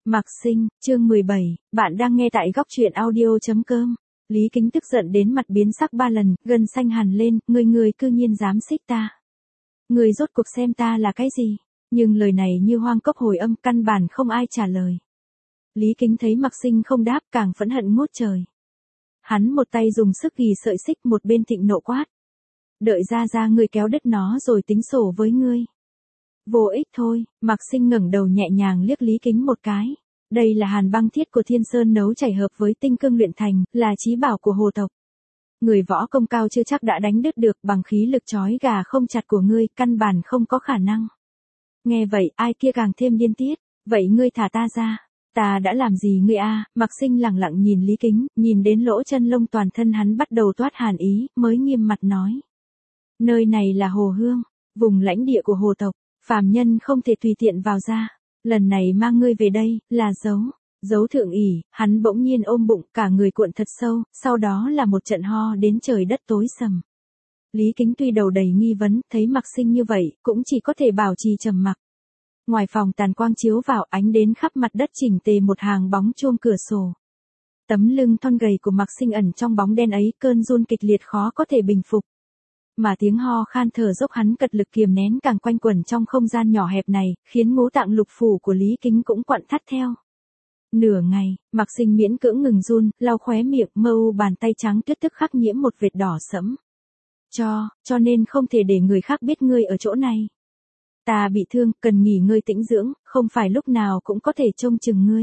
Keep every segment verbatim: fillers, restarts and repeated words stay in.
Mạc Sinh, chương mười bảy, bạn đang nghe tại góc truyện audio.com. Lý Kính tức giận đến mặt biến sắc ba lần, gân xanh hẳn lên, người người cư nhiên dám xích ta. Người rốt cuộc xem ta là cái gì? Nhưng lời này như hoang cốc hồi âm, căn bản không ai trả lời. Lý Kính thấy Mạc Sinh không đáp, càng phẫn hận ngút trời. Hắn một tay dùng sức gỉ sợi xích, một bên thịnh nộ quát. Đợi ra ra ngươi kéo đứt nó rồi tính sổ với ngươi. Vô ích thôi, Mạc Sinh ngẩng đầu nhẹ nhàng liếc Lý Kính một cái. Đây là hàn băng thiết của Thiên Sơn nấu chảy hợp với tinh cương luyện thành, là chí bảo của hồ tộc. Người võ công cao chưa chắc đã đánh đứt được, bằng khí lực chói gà không chặt của ngươi, căn bản không có khả năng. Nghe vậy, ai kia càng thêm điên tiết. Vậy ngươi thả ta ra. Ta đã làm gì ngươi a? À? Mạc Sinh lẳng lặng nhìn Lý Kính, nhìn đến lỗ chân lông toàn thân hắn bắt đầu toát hàn ý, mới nghiêm mặt nói. Nơi này là Hồ Hương, vùng lãnh địa của hồ tộc. Phàm nhân không thể tùy tiện vào ra. Lần này mang ngươi về đây, là giấu. Giấu thượng ỷ, hắn bỗng nhiên ôm bụng, cả người cuộn thật sâu, sau đó là một trận ho đến trời đất tối sầm. Lý Kính tuy đầu đầy nghi vấn, thấy Mạc Sinh như vậy, cũng chỉ có thể bảo trì trầm mặc. Ngoài phòng tàn quang chiếu vào, ánh đến khắp mặt đất chỉnh tề một hàng bóng chuông cửa sổ. Tấm lưng thon gầy của Mạc Sinh ẩn trong bóng đen ấy, cơn run kịch liệt khó có thể bình phục. Mà tiếng ho khan thở dốc hắn cật lực kiềm nén càng quanh quẩn trong không gian nhỏ hẹp này, khiến ngũ tạng lục phủ của Lý Kính cũng quặn thắt theo. Nửa ngày, Mạc Sinh miễn cưỡng ngừng run, lau khóe miệng, mơ u bàn tay trắng tuyết tức khắc nhiễm một vệt đỏ sẫm. Cho, cho nên không thể để người khác biết ngươi ở chỗ này. Ta bị thương, cần nghỉ ngơi tĩnh dưỡng, không phải lúc nào cũng có thể trông chừng ngươi.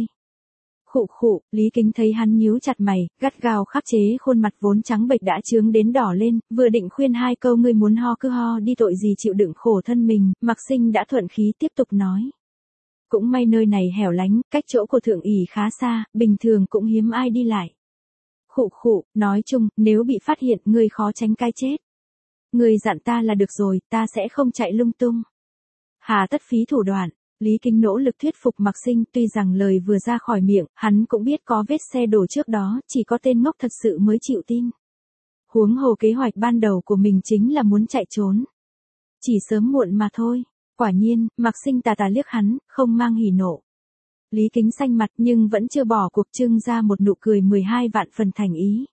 Khụ khụ, Lý Kính thấy hắn nhíu chặt mày, gắt gao khắc chế khuôn mặt vốn trắng bệch đã chướng đến đỏ lên, vừa định khuyên hai câu ngươi muốn ho cứ ho đi, tội gì chịu đựng khổ thân mình, Mạc Sinh đã thuận khí tiếp tục nói. Cũng may nơi này hẻo lánh, cách chỗ của thượng ỷ khá xa, bình thường cũng hiếm ai đi lại. Khụ khụ, nói chung, nếu bị phát hiện ngươi khó tránh cái chết. Ngươi dặn ta là được rồi, ta sẽ không chạy lung tung. Hà tất phí thủ đoạn. Lý Kính nỗ lực thuyết phục Mạc Sinh, tuy rằng lời vừa ra khỏi miệng, hắn cũng biết có vết xe đổ trước đó, chỉ có tên ngốc thật sự mới chịu tin. Huống hồ kế hoạch ban đầu của mình chính là muốn chạy trốn. Chỉ sớm muộn mà thôi. Quả nhiên, Mạc Sinh tà tà liếc hắn, không mang hỉ nộ. Lý Kính xanh mặt nhưng vẫn chưa bỏ cuộc, trưng ra một nụ cười mười hai vạn phần thành ý.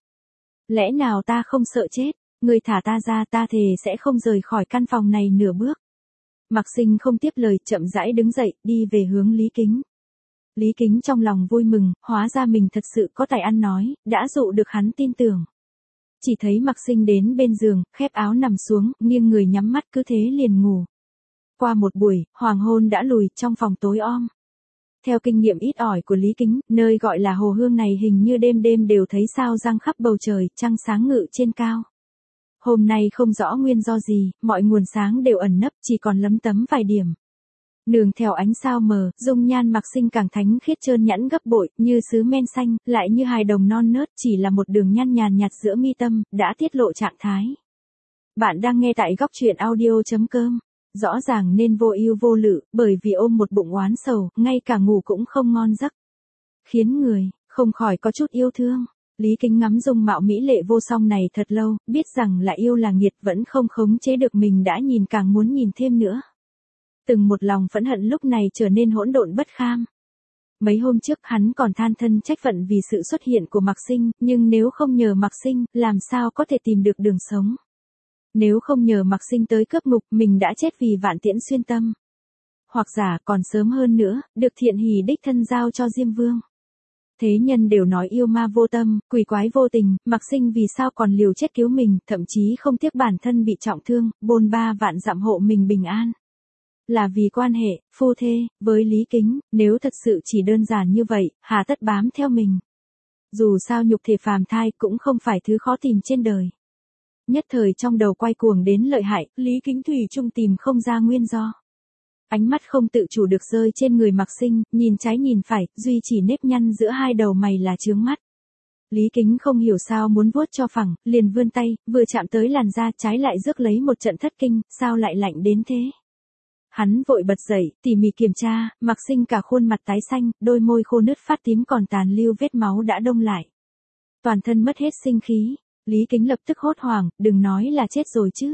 Lẽ nào ta không sợ chết, ngươi thả ta ra, ta thề sẽ không rời khỏi căn phòng này nửa bước. Mạc Sinh không tiếp lời, chậm rãi đứng dậy, đi về hướng Lý Kính. Lý Kính trong lòng vui mừng, hóa ra mình thật sự có tài ăn nói, đã dụ được hắn tin tưởng. Chỉ thấy Mạc Sinh đến bên giường, khép áo nằm xuống, nghiêng người nhắm mắt cứ thế liền ngủ. Qua một buổi, hoàng hôn đã lùi, trong phòng tối om. Theo kinh nghiệm ít ỏi của Lý Kính, nơi gọi là Hồ Hương này hình như đêm đêm đều thấy sao răng khắp bầu trời, trăng sáng ngự trên cao. Hôm nay không rõ nguyên do gì, mọi nguồn sáng đều ẩn nấp, chỉ còn lấm tấm vài điểm. Nương theo ánh sao mờ, dung nhan Mạc Sinh càng thánh khiết trơn nhẵn gấp bội, như sứ men xanh, lại như hài đồng non nớt, chỉ là một đường nhăn nhàn nhạt giữa mi tâm, đã tiết lộ trạng thái. Bạn đang nghe tại góc truyện audio.com. Rõ ràng nên vô ưu vô lự, bởi vì ôm một bụng oán sầu, ngay cả ngủ cũng không ngon giấc. Khiến người, không khỏi có chút yêu thương. Lý Kính ngắm dung mạo mỹ lệ vô song này thật lâu, biết rằng là yêu là nghiệt, vẫn không khống chế được mình, đã nhìn càng muốn nhìn thêm nữa. Từng một lòng phẫn hận lúc này trở nên hỗn độn bất kham. Mấy hôm trước hắn còn than thân trách phận vì sự xuất hiện của Mạc Sinh, nhưng nếu không nhờ Mạc Sinh, làm sao có thể tìm được đường sống. Nếu không nhờ Mạc Sinh tới cướp ngục, mình đã chết vì vạn tiễn xuyên tâm. Hoặc giả còn sớm hơn nữa, được Thiện Hỷ đích thân giao cho Diêm Vương. Thế nhân đều nói yêu ma vô tâm, quỷ quái vô tình, Mạc Sinh vì sao còn liều chết cứu mình, thậm chí không tiếc bản thân bị trọng thương, bôn ba vạn dặm hộ mình bình an. Là vì quan hệ, phu thê, với Lý Kính, nếu thật sự chỉ đơn giản như vậy, hà tất bám theo mình. Dù sao nhục thể phàm thai cũng không phải thứ khó tìm trên đời. Nhất thời trong đầu quay cuồng đến lợi hại, Lý Kính thủy chung tìm không ra nguyên do. Ánh mắt không tự chủ được rơi trên người Mạc Sinh, nhìn trái nhìn phải, duy chỉ nếp nhăn giữa hai đầu mày là chướng mắt. Lý Kính không hiểu sao muốn vuốt cho phẳng, liền vươn tay, vừa chạm tới làn da trái lại rước lấy một trận thất kinh, sao lại lạnh đến thế. Hắn vội bật dậy, tỉ mỉ kiểm tra, Mạc Sinh cả khuôn mặt tái xanh, đôi môi khô nứt phát tím còn tàn lưu vết máu đã đông lại. Toàn thân mất hết sinh khí, Lý Kính lập tức hốt hoảng, đừng nói là chết rồi chứ.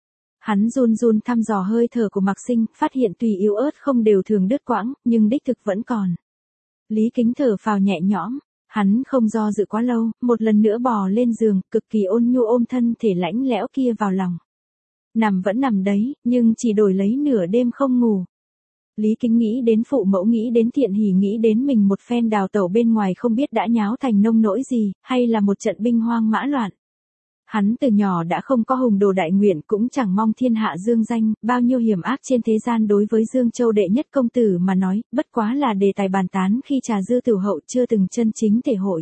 Hắn run run thăm dò hơi thở của Mạc Sinh, phát hiện tùy yếu ớt không đều thường đứt quãng, nhưng đích thực vẫn còn. Lý Kính thở phào nhẹ nhõm, hắn không do dự quá lâu, một lần nữa bò lên giường, cực kỳ ôn nhu ôm thân thể lãnh lẽo kia vào lòng. Nằm vẫn nằm đấy, nhưng chỉ đổi lấy nửa đêm không ngủ. Lý Kính nghĩ đến phụ mẫu, nghĩ đến Thiện Hỷ, nghĩ đến mình một phen đào tẩu bên ngoài không biết đã nháo thành nông nỗi gì, hay là một trận binh hoang mã loạn. Hắn từ nhỏ đã không có hùng đồ đại nguyện, cũng chẳng mong thiên hạ dương danh, bao nhiêu hiểm ác trên thế gian đối với Dương Châu đệ nhất công tử mà nói, bất quá là đề tài bàn tán khi trà dư tử hậu, chưa từng chân chính thể hội.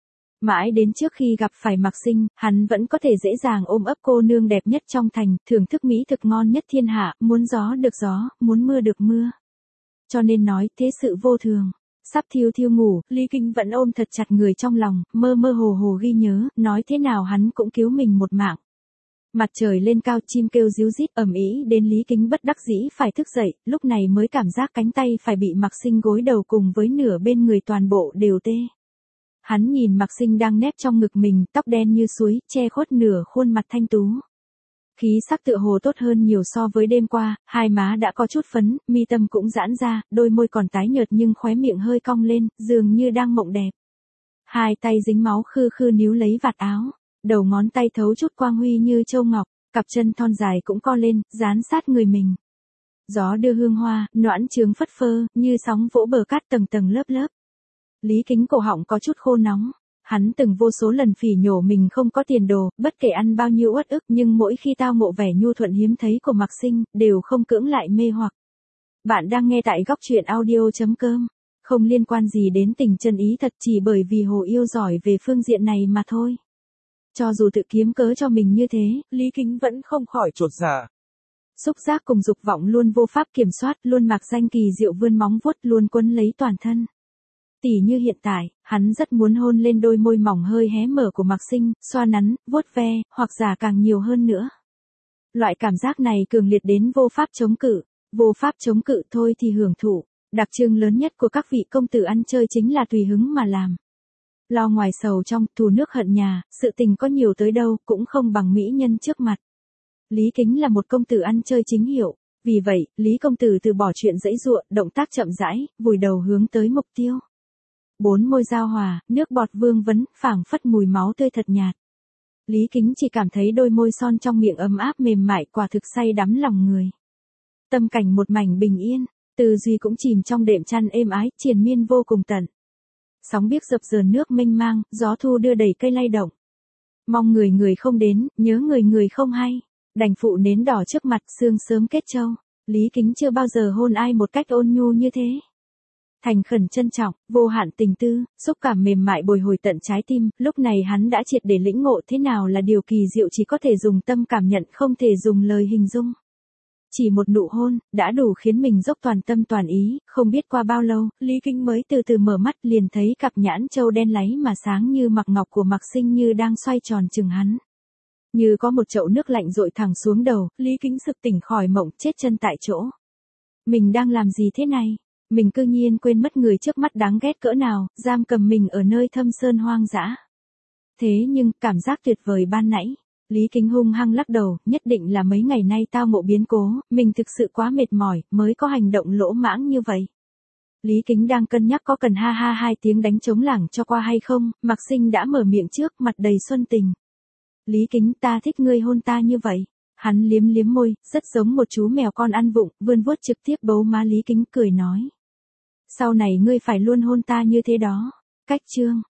Mãi đến trước khi gặp phải Mạc Sinh, hắn vẫn có thể dễ dàng ôm ấp cô nương đẹp nhất trong thành, thưởng thức mỹ thực ngon nhất thiên hạ, muốn gió được gió, muốn mưa được mưa. Cho nên nói, thế sự vô thường. Sắp thiêu thiêu ngủ, Lý Kính vẫn ôm thật chặt người trong lòng, mơ mơ hồ hồ ghi nhớ, nói thế nào hắn cũng cứu mình một mạng. Mặt trời lên cao, chim kêu ríu rít ầm ĩ đến Lý Kính bất đắc dĩ phải thức dậy, lúc này mới cảm giác cánh tay phải bị Mạc Sinh gối đầu cùng với nửa bên người toàn bộ đều tê. Hắn nhìn Mạc Sinh đang nép trong ngực mình, tóc đen như suối, che khuất nửa khuôn mặt thanh tú. Khí sắc tựa hồ tốt hơn nhiều so với đêm qua, hai má đã có chút phấn, mi tâm cũng giãn ra, đôi môi còn tái nhợt nhưng khóe miệng hơi cong lên, dường như đang mộng đẹp. Hai tay dính máu khư khư níu lấy vạt áo, đầu ngón tay thấu chút quang huy như châu ngọc, cặp chân thon dài cũng co lên, dán sát người mình. Gió đưa hương hoa, noãn trướng phất phơ, như sóng vỗ bờ cát tầng tầng lớp lớp. Lý Kính cổ họng có chút khô nóng. Hắn từng vô số lần phỉ nhổ mình không có tiền đồ, bất kể ăn bao nhiêu uất ức, nhưng mỗi khi tao ngộ vẻ nhu thuận hiếm thấy của Mạc Sinh, đều không cưỡng lại mê hoặc. Bạn đang nghe tại góc truyện audio chấm com. Không liên quan gì đến tình chân ý thật, chỉ bởi vì Hồ yêu giỏi về phương diện này mà thôi. Cho dù tự kiếm cớ cho mình như thế, Lý Kính vẫn không khỏi chột dạ. Xúc giác cùng dục vọng luôn vô pháp kiểm soát, luôn mạc danh kỳ diệu vươn móng vuốt, luôn quấn lấy toàn thân. Tỉ như hiện tại, hắn rất muốn hôn lên đôi môi mỏng hơi hé mở của Mạc Sinh, xoa nắn, vuốt ve, hoặc giả càng nhiều hơn nữa. Loại cảm giác này cường liệt đến vô pháp chống cự, vô pháp chống cự thôi thì hưởng thụ. Đặc trưng lớn nhất của các vị công tử ăn chơi chính là tùy hứng mà làm. Lo ngoài sầu trong, thù nước hận nhà, sự tình có nhiều tới đâu cũng không bằng mỹ nhân trước mặt. Lý Kính là một công tử ăn chơi chính hiệu, vì vậy, Lý công tử từ bỏ chuyện giãy giụa, động tác chậm rãi, vùi đầu hướng tới mục tiêu. Bốn môi giao hòa, nước bọt vương vấn, phảng phất mùi máu tươi thật nhạt. Lý Kính chỉ cảm thấy đôi môi son trong miệng ấm áp mềm mại, quả thực say đắm lòng người. Tâm cảnh một mảnh bình yên, tư duy cũng chìm trong đệm chăn êm ái, triền miên vô cùng tận. Sóng biếc dập dờn nước mênh mang, gió thu đưa đẩy cây lay động. Mong người người không đến, nhớ người người không hay. Đành phụ nến đỏ trước mặt, sương sớm kết châu. Lý Kính chưa bao giờ hôn ai một cách ôn nhu như thế. Thành khẩn trân trọng, vô hạn tình tư, xúc cảm mềm mại bồi hồi tận trái tim, lúc này hắn đã triệt để lĩnh ngộ thế nào là điều kỳ diệu chỉ có thể dùng tâm cảm nhận, không thể dùng lời hình dung. Chỉ một nụ hôn, đã đủ khiến mình dốc toàn tâm toàn ý, không biết qua bao lâu, Lý Kính mới từ từ mở mắt, liền thấy cặp nhãn châu đen láy mà sáng như mặc ngọc của Mạc Sinh như đang xoay tròn chừng hắn. Như có một chậu nước lạnh dội thẳng xuống đầu, Lý Kính sực tỉnh khỏi mộng, chết chân tại chỗ. Mình đang làm gì thế này? Mình cư nhiên quên mất người trước mắt đáng ghét cỡ nào, giam cầm mình ở nơi thâm sơn hoang dã. Thế nhưng, cảm giác tuyệt vời ban nãy. Lý Kính hung hăng lắc đầu, nhất định là mấy ngày nay tao ngộ biến cố, mình thực sự quá mệt mỏi, mới có hành động lỗ mãng như vậy. Lý Kính đang cân nhắc có cần ha ha hai tiếng đánh trống lảng cho qua hay không, Mạc Sinh đã mở miệng trước, mặt đầy xuân tình. Lý Kính, ta thích ngươi hôn ta như vậy. Hắn liếm liếm môi, rất giống một chú mèo con ăn vụng, vươn vuốt trực tiếp bấu má Lý Kính cười nói. Sau này ngươi phải luôn hôn ta như thế đó. Cách chương.